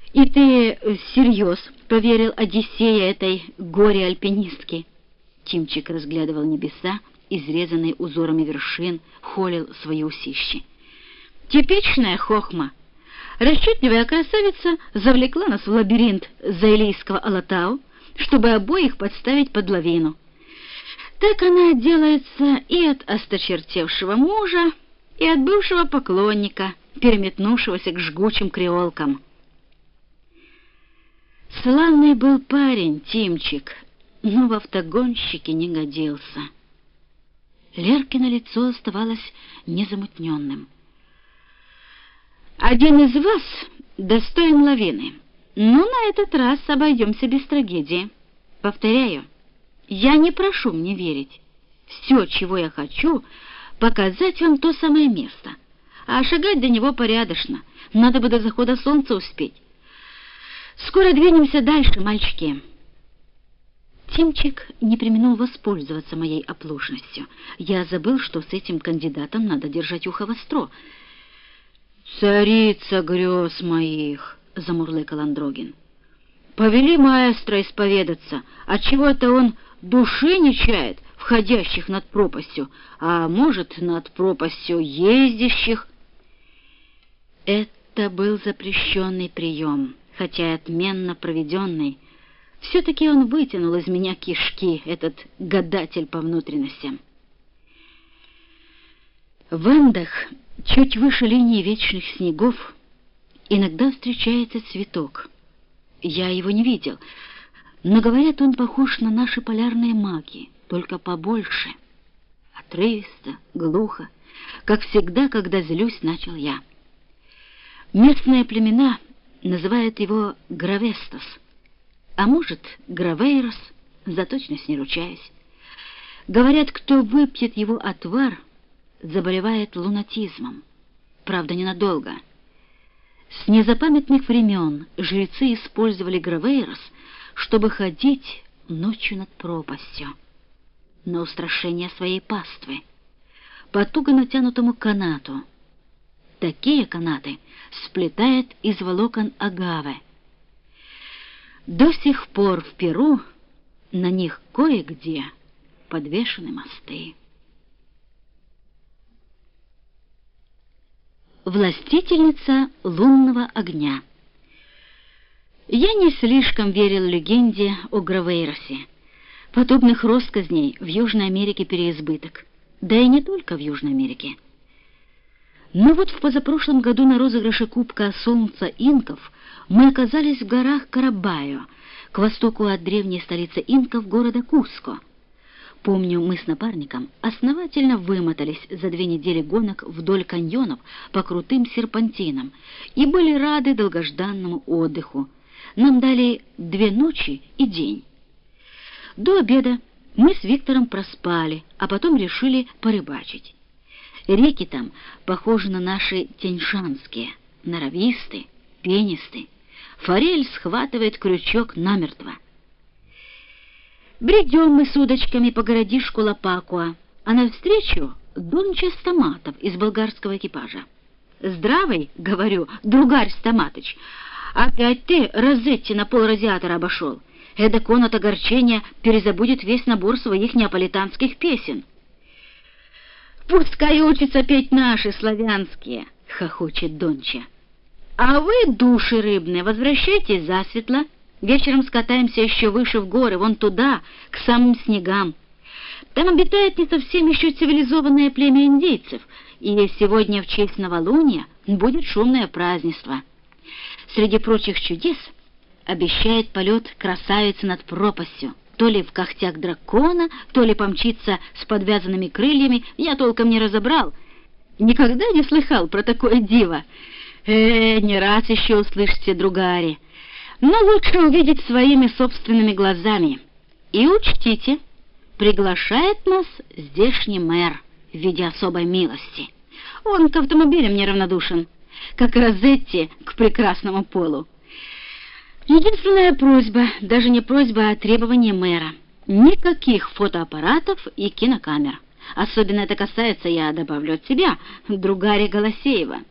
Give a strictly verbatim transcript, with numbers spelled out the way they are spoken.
И ты всерьез поверил Одиссея этой горе-альпинистке? Тимчик разглядывал небеса, изрезанные узорами вершин, холил свои усищи. Типичная хохма. Расчетливая красавица завлекла нас в лабиринт Заилийского Алатау, чтобы обоих подставить под лавину. Так она отделается и от осточертевшего мужа, и от бывшего поклонника, переметнувшегося к жгучим креолкам. Славный был парень Тимчик, но в автогонщике не годился. Леркино лицо оставалось незамутненным. «Один из вас достоин лавины, но на этот раз обойдемся без трагедии. Повторяю, я не прошу мне верить. Все, чего я хочу, показать вам то самое место, а шагать до него порядочно, надо бы до захода солнца успеть. Скоро двинемся дальше, мальчики». Тимчик не преминул воспользоваться моей оплошностью. Я забыл, что с этим кандидатом надо держать ухо востро. «Царица грез моих!» — замурлыкал Андрогин. «Повели маэстро исповедаться, отчего это он души не чает, входящих над пропастью, а может, над пропастью ездящих». Это был запрещенный прием, хотя и отменно проведенный. Все-таки он вытянул из меня кишки, этот гадатель по внутренностям. В Андах, чуть выше линии вечных снегов, иногда встречается цветок. Я его не видел, но, говорят, он похож на наши полярные маки, только побольше. Отрывисто, глухо, как всегда, когда злюсь, начал я. Местные племена называют его Гравестос, а может, Гравейрос, за точность не ручаюсь. Говорят, кто выпьет его отвар, заболевает лунатизмом. Правда, ненадолго. С незапамятных времен жрецы использовали Гравейрос, чтобы ходить ночью над пропастью, на устрашение своей паствы, по туго натянутому канату. Такие канаты сплетает из волокон агавы. До сих пор в Перу на них кое-где подвешены мосты. Властительница лунного огня. Я не слишком верил легенде о Гравейросе. Подобных россказней в Южной Америке переизбыток, да и не только в Южной Америке. Но вот в позапрошлом году на розыгрыше Кубка Солнца инков мы оказались в горах Карабайо, к востоку от древней столицы инков города Куско. Помню, мы с напарником основательно вымотались за две недели гонок вдоль каньонов по крутым серпантинам и были рады долгожданному отдыху. Нам дали две ночи и день. До обеда мы с Виктором проспали, а потом решили порыбачить. Реки там похожи на наши тяньшанские, норовистые, пенистые. Форель схватывает крючок намертво. Бредем мы с удочками по городишку Лапакуа, а навстречу Донча Стаматов из болгарского экипажа. «Здравый, — говорю, — другарь Стаматыч, опять ты Розетти на полрадиатора обошел. Эдак он от огорчения перезабудет весь набор своих неаполитанских песен». «Пускай учится петь наши славянские, — хохочет Донча. — А вы, души рыбные, возвращайтесь засветло. Вечером скатаемся еще выше в горы, вон туда, к самым снегам. Там обитает не совсем еще цивилизованное племя индейцев, и сегодня в честь новолуния будет шумное празднество. Среди прочих чудес обещает полет красавицы над пропастью. То ли в когтях дракона, то ли помчится с подвязанными крыльями, я толком не разобрал. Никогда не слыхал про такое диво. Э, не раз еще услышите, другари. Но лучше увидеть своими собственными глазами. И учтите, приглашает нас здешний мэр в виде особой милости. Он к автомобилям неравнодушен, как Розетти к прекрасному полу. Единственная просьба, даже не просьба, а требование мэра: никаких фотоаппаратов и кинокамер. Особенно это касается, я добавлю от себя, другари Голосеева.